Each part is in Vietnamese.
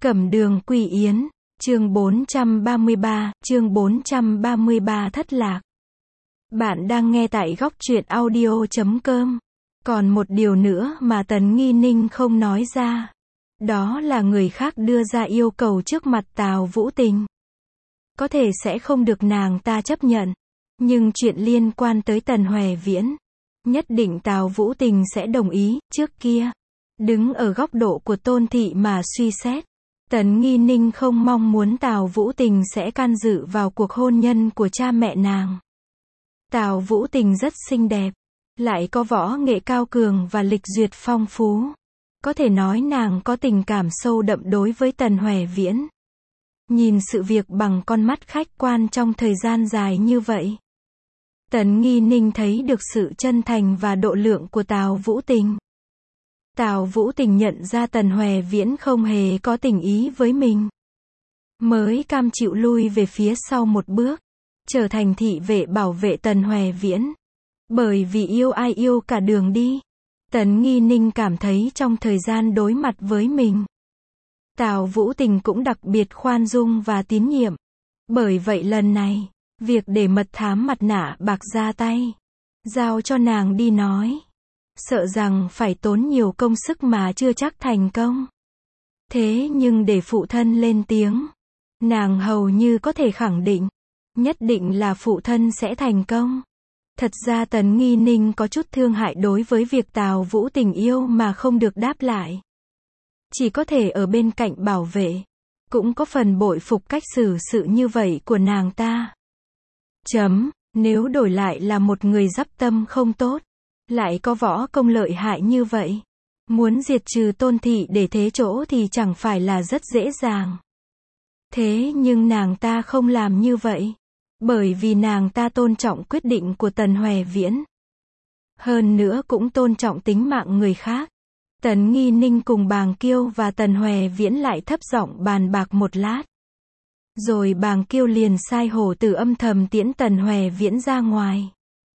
Cẩm đường Quy Yến, chương 433 thất lạc. Bạn đang nghe tại góc truyện audio.com. Còn một điều nữa mà Tần Nghi Ninh không nói ra. Đó là người khác đưa ra yêu cầu trước mặt Tào Vũ Tình. Có thể sẽ không được nàng ta chấp nhận. Nhưng chuyện liên quan tới Tần Hoè Viễn, nhất định Tào Vũ Tình sẽ đồng ý. Trước kia, đứng ở góc độ của Tôn Thị mà suy xét, Tần Nghi Ninh không mong muốn Tào Vũ Tình sẽ can dự vào cuộc hôn nhân của cha mẹ nàng. Tào Vũ Tình rất xinh đẹp, lại có võ nghệ cao cường và lịch duyệt phong phú. Có thể nói nàng có tình cảm sâu đậm đối với Tần Hoè Viễn. Nhìn sự việc bằng con mắt khách quan trong thời gian dài như vậy, Tần Nghi Ninh thấy được sự chân thành và độ lượng của Tào Vũ Tình. Tào Vũ Tình nhận ra Tần Hoè Viễn không hề có tình ý với mình, mới cam chịu lui về phía sau một bước, trở thành thị vệ bảo vệ Tần Hoè Viễn. Bởi vì yêu ai yêu cả đường đi, Tần Nghi Ninh cảm thấy trong thời gian đối mặt với mình, Tào Vũ Tình cũng đặc biệt khoan dung và tín nhiệm. Bởi vậy lần này, việc để mật thám mặt nạ bạc ra tay, giao cho nàng đi nói, sợ rằng phải tốn nhiều công sức mà chưa chắc thành công. Thế nhưng để phụ thân lên tiếng, nàng hầu như có thể khẳng định, nhất định là phụ thân sẽ thành công. Thật ra Tần Nghi Ninh có chút thương hại đối với việc Tào Vũ Tình yêu mà không được đáp lại. Chỉ có thể ở bên cạnh bảo vệ. Cũng có phần bội phục cách xử sự như vậy của nàng ta. Nếu đổi lại là một người dắp tâm không tốt, lại có võ công lợi hại như vậy, muốn diệt trừ Tôn Thị để thế chỗ thì chẳng phải là rất dễ dàng. Thế nhưng nàng ta không làm như vậy, bởi vì nàng ta tôn trọng quyết định của Tần Hoè Viễn. Hơn nữa cũng tôn trọng tính mạng người khác. Tần Nghi Ninh cùng Bàng Kiêu và Tần Hoè Viễn lại thấp giọng bàn bạc một lát. Rồi Bàng Kiêu liền sai hổ tử âm thầm tiễn Tần Hoè Viễn ra ngoài.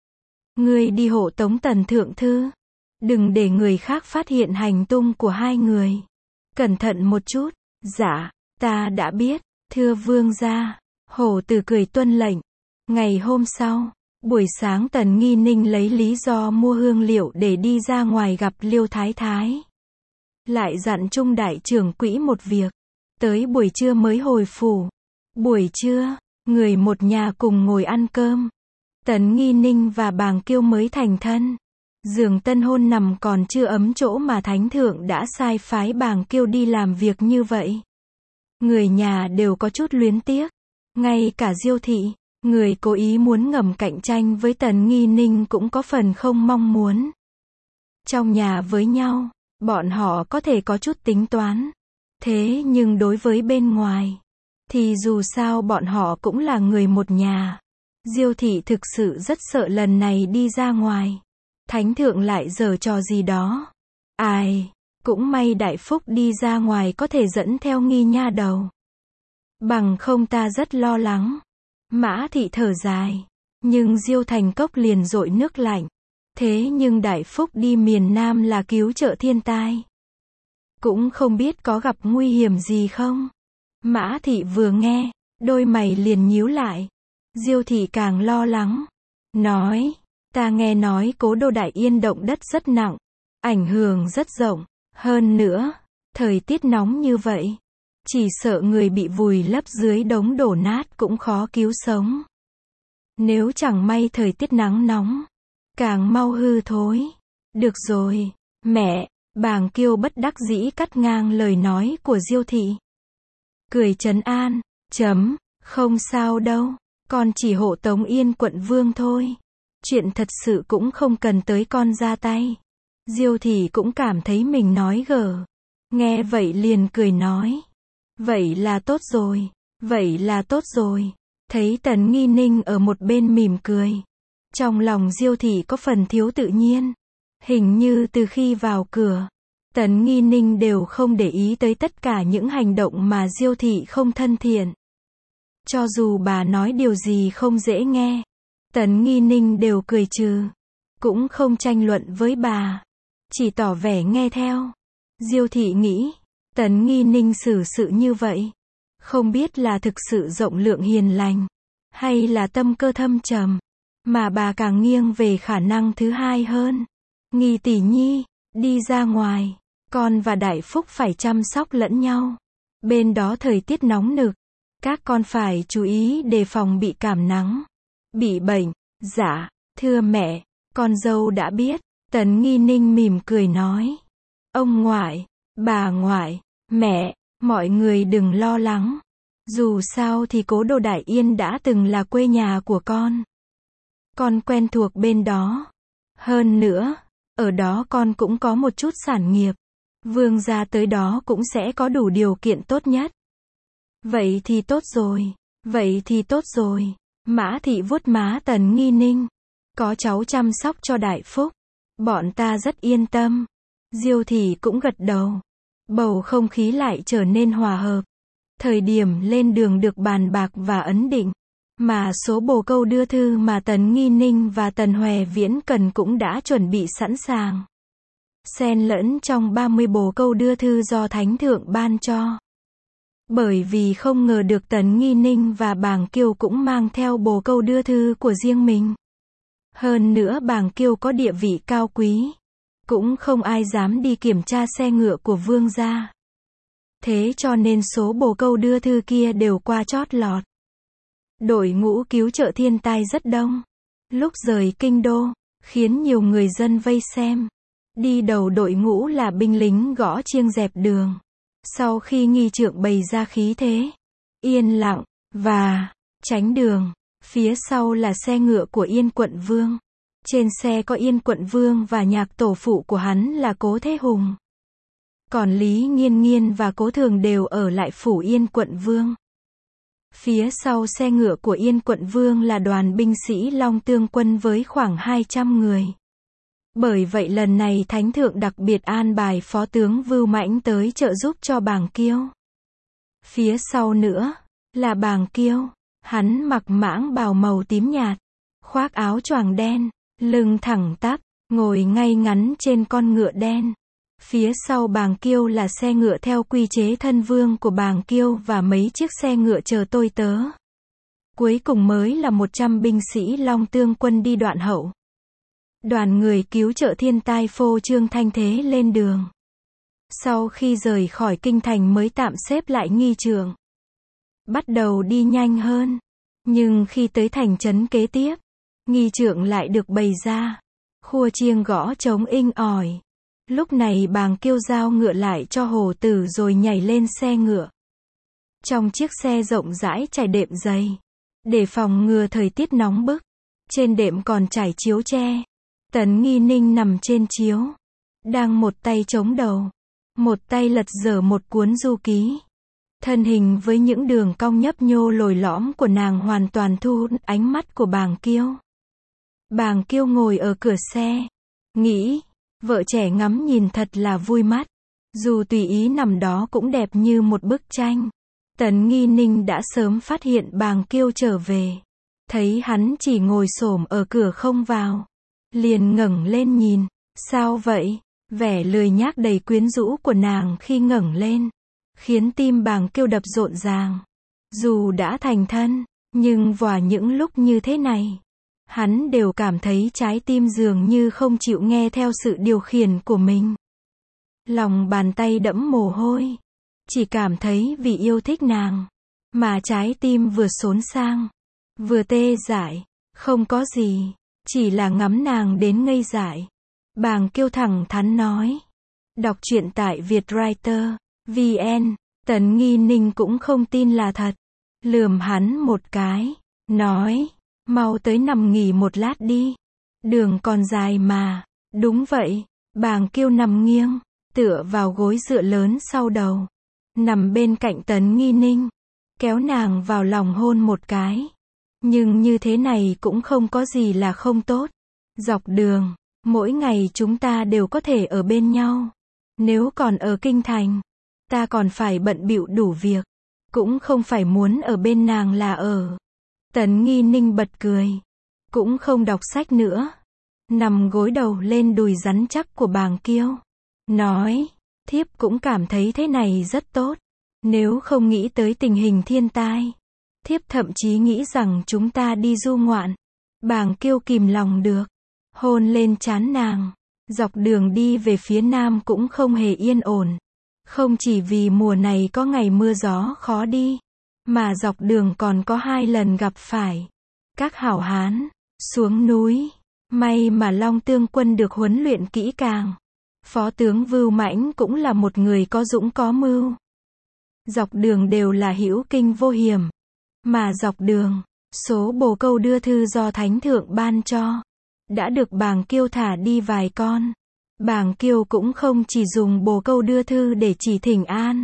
Ngươi đi hộ tống Tần Thượng Thư. Đừng để người khác phát hiện hành tung của hai người. Cẩn thận một chút. Dạ, ta đã biết, thưa vương gia. Hổ tử cười tuân lệnh. Ngày hôm sau, buổi sáng Tần Nghi Ninh lấy lý do mua hương liệu để đi ra ngoài gặp Liêu Thái Thái. Lại dặn Trung đại trưởng quỹ một việc. Tới buổi trưa mới hồi phủ. Buổi trưa, người một nhà cùng ngồi ăn cơm. Tần Nghi Ninh và Bàng Kiêu mới thành thân. Giường tân hôn nằm còn chưa ấm chỗ mà Thánh Thượng đã sai phái Bàng Kiêu đi làm việc như vậy. Người nhà đều có chút luyến tiếc. Ngay cả Diêu Thị, người cố ý muốn ngầm cạnh tranh với Tần Nghi Ninh cũng có phần không mong muốn. Trong nhà với nhau, bọn họ có thể có chút tính toán. Thế nhưng đối với bên ngoài, thì dù sao bọn họ cũng là người một nhà. Diêu Thị thực sự rất sợ lần này đi ra ngoài, Thánh Thượng lại giở trò gì đó. Ai, cũng may Đại Phúc đi ra ngoài có thể dẫn theo Nghi nha đầu. Bằng không ta rất lo lắng. Mã Thị thở dài. Nhưng Diêu Thành Cốc liền dội nước lạnh. Thế nhưng Đại Phúc đi miền Nam là cứu trợ thiên tai. Cũng không biết có gặp nguy hiểm gì không. Mã Thị vừa nghe, đôi mày liền nhíu lại. Diêu Thị càng lo lắng. Nói, ta nghe nói Cố Đô Đại Yên động đất rất nặng. Ảnh hưởng rất rộng. Hơn nữa, thời tiết nóng như vậy, chỉ sợ người bị vùi lấp dưới đống đổ nát cũng khó cứu sống. Nếu chẳng may thời tiết nắng nóng, càng mau hư thối. Được rồi, mẹ, Bàng Kiêu bất đắc dĩ cắt ngang lời nói của Diêu Thị. Cười trấn an, không sao đâu, con chỉ hộ tống Yên quận vương thôi. Chuyện thật sự cũng không cần tới con ra tay. Diêu Thị cũng cảm thấy mình nói gở. Nghe vậy liền cười nói. Vậy là tốt rồi, vậy là tốt rồi. Thấy Tần Nghi Ninh ở một bên mỉm cười. Trong lòng Diêu Thị có phần thiếu tự nhiên. Hình như từ khi vào cửa, Tần Nghi Ninh đều không để ý tới tất cả những hành động mà Diêu Thị không thân thiện. Cho dù bà nói điều gì không dễ nghe, Tần Nghi Ninh đều cười trừ. Cũng không tranh luận với bà, chỉ tỏ vẻ nghe theo. Diêu Thị nghĩ, Tấn Nghi Ninh xử sự như vậy, không biết là thực sự rộng lượng hiền lành, hay là tâm cơ thâm trầm, mà bà càng nghiêng về khả năng thứ hai hơn. Nghi tỷ nhi, đi ra ngoài, con và Đại Phúc phải chăm sóc lẫn nhau. Bên đó thời tiết nóng nực, các con phải chú ý đề phòng bị cảm nắng, bị bệnh. Dạ, thưa mẹ, con dâu đã biết. Tấn Nghi Ninh mỉm cười nói. Ông ngoại, bà ngoại, mẹ, mọi người đừng lo lắng. Dù sao thì Cố Đô Đại Yên đã từng là quê nhà của con. Con quen thuộc bên đó. Hơn nữa, ở đó con cũng có một chút sản nghiệp. Vương gia tới đó cũng sẽ có đủ điều kiện tốt nhất. Vậy thì tốt rồi, vậy thì tốt rồi. Mã Thị vuốt má Tấn Nghi Ninh. Có cháu chăm sóc cho Đại Phúc, bọn ta rất yên tâm. Diêu Thị cũng gật đầu. Bầu không khí lại trở nên hòa hợp. Thời điểm lên đường được bàn bạc và ấn định, mà số bồ câu đưa thư mà Tấn Nghi Ninh và Tần Hoè Viễn cần cũng đã chuẩn bị sẵn sàng. Xen lẫn trong 30 bồ câu đưa thư do Thánh Thượng ban cho. Bởi vì không ngờ được Tấn Nghi Ninh và Bàng Kiêu cũng mang theo bồ câu đưa thư của riêng mình. Hơn nữa Bàng Kiêu có địa vị cao quý, cũng không ai dám đi kiểm tra xe ngựa của vương gia. Thế cho nên số bồ câu đưa thư kia đều qua chót lọt. Đội ngũ cứu trợ thiên tai rất đông. Lúc rời kinh đô, khiến nhiều người dân vây xem. Đi đầu đội ngũ là binh lính gõ chiêng dẹp đường. Sau khi nghi trượng bày ra khí thế, yên lặng, và tránh đường, phía sau là xe ngựa của Yên Quận Vương. Trên xe có Yên Quận Vương và nhạc tổ phụ của hắn là Cố Thế Hùng. Còn Lý Nghiên Nghiên và Cố Thường đều ở lại phủ Yên Quận Vương. Phía sau xe ngựa của Yên Quận Vương là đoàn binh sĩ Long Tương quân với khoảng 200 người. Bởi vậy lần này Thánh Thượng đặc biệt an bài Phó tướng Vưu Mãnh tới trợ giúp cho Bàng Kiêu. Phía sau nữa là Bàng Kiêu, hắn mặc mãng bào màu tím nhạt, khoác áo choàng đen, lưng thẳng tắp, ngồi ngay ngắn trên con ngựa đen. Phía sau Bàng Kiêu là xe ngựa theo quy chế thân vương của Bàng Kiêu và mấy chiếc xe ngựa chờ tôi tớ. Cuối cùng mới là 100 binh sĩ Long Tương quân đi đoạn hậu. Đoàn người cứu trợ thiên tai phô trương thanh thế lên đường. Sau khi rời khỏi kinh thành mới tạm xếp lại nghi trượng. Bắt đầu đi nhanh hơn. Nhưng khi tới thành trấn kế tiếp, nghi trượng lại được bày ra. Khua chiêng gõ trống inh ỏi. Lúc này Bàng Kiêu giao ngựa lại cho hổ tử rồi nhảy lên xe ngựa. Trong chiếc xe rộng rãi trải đệm dày, để phòng ngừa thời tiết nóng bức. Trên đệm còn trải chiếu tre. Tấn Nghi Ninh nằm trên chiếu, đang một tay chống đầu, một tay lật dở một cuốn du ký. Thân hình với những đường cong nhấp nhô lồi lõm của nàng hoàn toàn thu hút ánh mắt của Bàng Kiêu. Bàng Kiêu ngồi ở cửa xe, nghĩ, vợ trẻ ngắm nhìn thật là vui mắt. Dù tùy ý nằm đó cũng đẹp như một bức tranh. Tấn Nghi Ninh đã sớm phát hiện Bàng Kiêu trở về. Thấy hắn chỉ ngồi xổm ở cửa không vào. Liền ngẩng lên nhìn. Sao vậy? Vẻ lười nhác đầy quyến rũ của nàng khi ngẩng lên, khiến tim Bàng Kiêu đập rộn ràng. Dù đã thành thân, nhưng vào những lúc như thế này, hắn đều cảm thấy trái tim dường như không chịu nghe theo sự điều khiển của mình. Lòng bàn tay đẫm mồ hôi. Chỉ cảm thấy vì yêu thích nàng, mà trái tim vừa xốn sang, vừa tê dại. Không có gì, chỉ là ngắm nàng đến ngây dại. Bàng Kiêu thẳng thắn nói. Đọc truyện tại Vietwriter VN. Tấn Nghi Ninh cũng không tin là thật. Lườm hắn một cái, nói, mau tới nằm nghỉ một lát đi. Đường còn dài mà. Đúng vậy. Bàng Kiêu nằm nghiêng, tựa vào gối dựa lớn sau đầu, nằm bên cạnh Tấn Nghi Ninh, kéo nàng vào lòng hôn một cái. Nhưng như thế này cũng không có gì là không tốt. Dọc đường, mỗi ngày chúng ta đều có thể ở bên nhau. Nếu còn ở kinh thành, ta còn phải bận bịu đủ việc, cũng không phải muốn ở bên nàng là ở. Tấn Nghi Ninh bật cười, cũng không đọc sách nữa, nằm gối đầu lên đùi rắn chắc của Bàng Kiêu, nói, Thiếp cũng cảm thấy thế này rất tốt. Nếu không nghĩ tới tình hình thiên tai, thiếp thậm chí nghĩ rằng chúng ta đi du ngoạn. Bàng Kiêu kìm lòng được, hôn lên trán nàng. Dọc đường đi về phía nam cũng không hề yên ổn. Không chỉ vì mùa này có ngày mưa gió khó đi, mà dọc đường còn có 2 lần gặp phải các hảo hán xuống núi. May mà Long Tương quân được huấn luyện kỹ càng. Phó tướng Vưu Mãnh cũng là một người có dũng có mưu. Dọc đường đều là hữu kinh vô hiểm. Mà dọc đường, số bồ câu đưa thư do Thánh Thượng ban cho, đã được Bàng Kiêu thả đi vài con. Bàng Kiêu cũng không chỉ dùng bồ câu đưa thư để chỉ thỉnh an,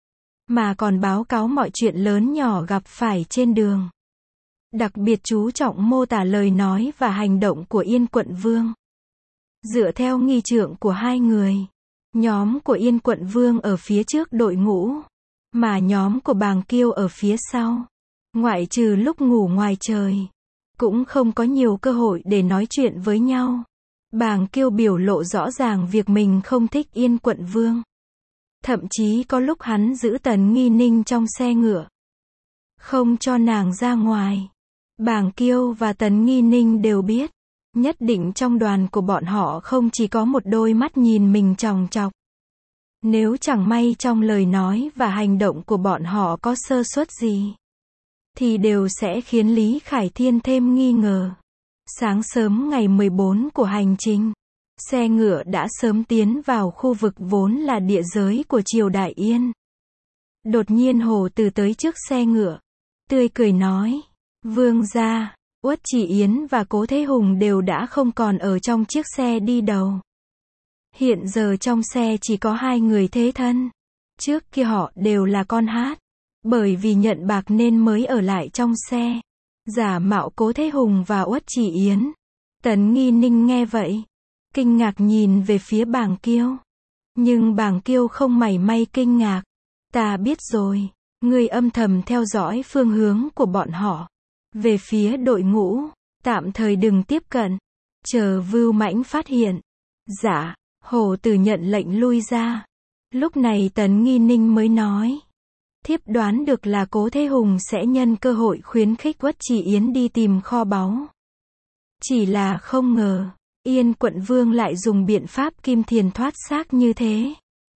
mà còn báo cáo mọi chuyện lớn nhỏ gặp phải trên đường. Đặc biệt chú trọng mô tả lời nói và hành động của Yên Quận Vương. Dựa theo nghi trượng của 2 người, nhóm của Yên Quận Vương ở phía trước đội ngũ, mà nhóm của Bàng Kiêu ở phía sau. Ngoại trừ lúc ngủ ngoài trời, cũng không có nhiều cơ hội để nói chuyện với nhau. Bàng Kiêu biểu lộ rõ ràng việc mình không thích Yên Quận Vương. Thậm chí có lúc hắn giữ Tần Nghi Ninh trong xe ngựa, không cho nàng ra ngoài. Bàng Kiêu và Tần Nghi Ninh đều biết, nhất định trong đoàn của bọn họ không chỉ có một đôi mắt nhìn mình chòng chọc. Nếu chẳng may trong lời nói và hành động của bọn họ có sơ suất gì, thì đều sẽ khiến Lý Khải Thiên thêm nghi ngờ. Sáng sớm ngày 14 của hành trình, xe ngựa đã sớm tiến vào khu vực vốn là địa giới của triều Đại Yên. Đột nhiên Hồ Từ tới trước xe ngựa, tươi cười nói, Vương gia, Uất Chỉ Yến và Cố Thế Hùng đều đã không còn ở trong chiếc xe đi đầu. Hiện giờ trong xe chỉ có 2 người thế thân. Trước kia họ đều là con hát, bởi vì nhận bạc nên mới ở lại trong xe. Giả mạo Cố Thế Hùng và Uất Chỉ Yến. Tần Nghi Ninh nghe vậy, kinh ngạc nhìn về phía Bàng Kiêu. Nhưng Bàng Kiêu không mảy may kinh ngạc. Ta biết rồi, ngươi âm thầm theo dõi phương hướng của bọn họ. Về phía đội ngũ, tạm thời đừng tiếp cận, chờ Vưu Mãnh phát hiện. Dạ, Hồ Từ nhận lệnh lui ra. Lúc này Tần Nghi Ninh mới nói, thiếp đoán được là Cố Thế Hùng sẽ nhân cơ hội khuyến khích Uất Chỉ Yến đi tìm kho báu. Chỉ là không ngờ, Yên Quận Vương lại dùng biện pháp kim thiền thoát xác như thế.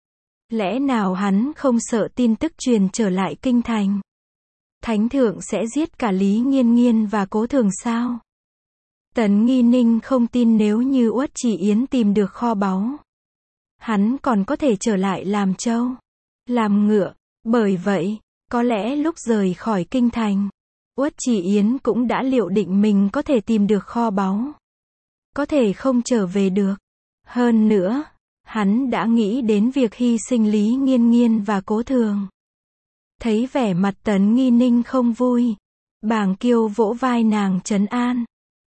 Lẽ nào hắn không sợ tin tức truyền trở lại kinh thành? Thánh Thượng sẽ giết cả Lý Nghiên Nghiên và Cố Thường sao? Tần Nghi Ninh không tin nếu như Uất Chỉ Yến tìm được kho báu, hắn còn có thể trở lại làm trâu, làm ngựa. Bởi vậy, có lẽ lúc rời khỏi kinh thành, Uất Chỉ Yến cũng đã liệu định mình có thể tìm được kho báu, có thể không trở về được. Hơn nữa, hắn đã nghĩ đến việc hy sinh Lý Nghiên Nghiên và Cố Thường. Thấy vẻ mặt Tần Nghi Ninh không vui, Bàng Kiêu vỗ vai nàng trấn an.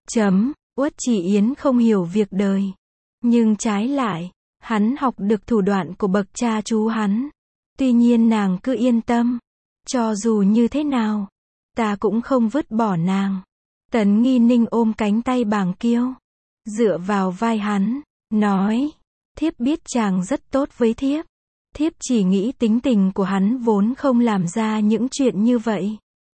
Uất Chỉ Yến không hiểu việc đời, nhưng trái lại, hắn học được thủ đoạn của bậc cha chú hắn. Tuy nhiên nàng cứ yên tâm, cho dù như thế nào, ta cũng không vứt bỏ nàng. Tần Nghi Ninh ôm cánh tay Bàng Kiêu, dựa vào vai hắn, nói, thiếp biết chàng rất tốt với thiếp. Thiếp chỉ nghĩ tính tình của hắn vốn không làm ra những chuyện như vậy.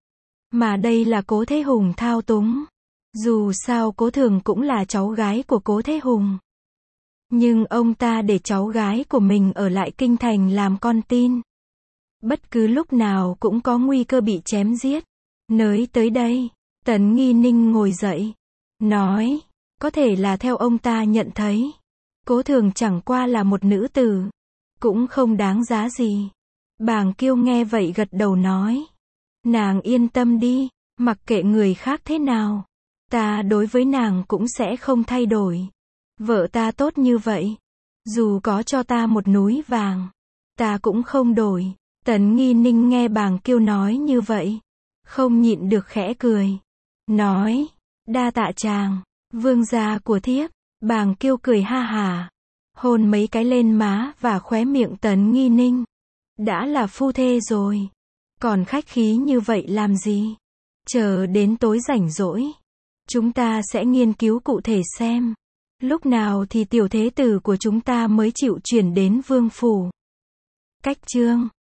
Mà đây là Cố Thế Hùng thao túng. Dù sao Cố Thường cũng là cháu gái của Cố Thế Hùng. Nhưng ông ta để cháu gái của mình ở lại kinh thành làm con tin. Bất cứ lúc nào cũng có nguy cơ bị chém giết. Nới tới đây, Tần Nghi Ninh ngồi dậy, nói, có thể là theo ông ta nhận thấy, Cố Thường chẳng qua là một nữ tử, cũng không đáng giá gì. Bàng Kiêu nghe vậy gật đầu nói, nàng yên tâm đi, mặc kệ người khác thế nào, ta đối với nàng cũng sẽ không thay đổi. Vợ ta tốt như vậy, dù có cho ta một núi vàng, ta cũng không đổi. Tần Nghi Ninh nghe Bàng Kiêu nói như vậy, không nhịn được khẽ cười, nói, đa tạ chàng, vương gia của thiếp. Bàng Kiêu cười ha hả, hôn mấy cái lên má và khóe miệng Tần Nghi Ninh. Đã là phu thê rồi, còn khách khí như vậy làm gì? Chờ đến tối rảnh rỗi, chúng ta sẽ nghiên cứu cụ thể xem, lúc nào thì tiểu thế tử của chúng ta mới chịu chuyển đến vương phủ. Cách chương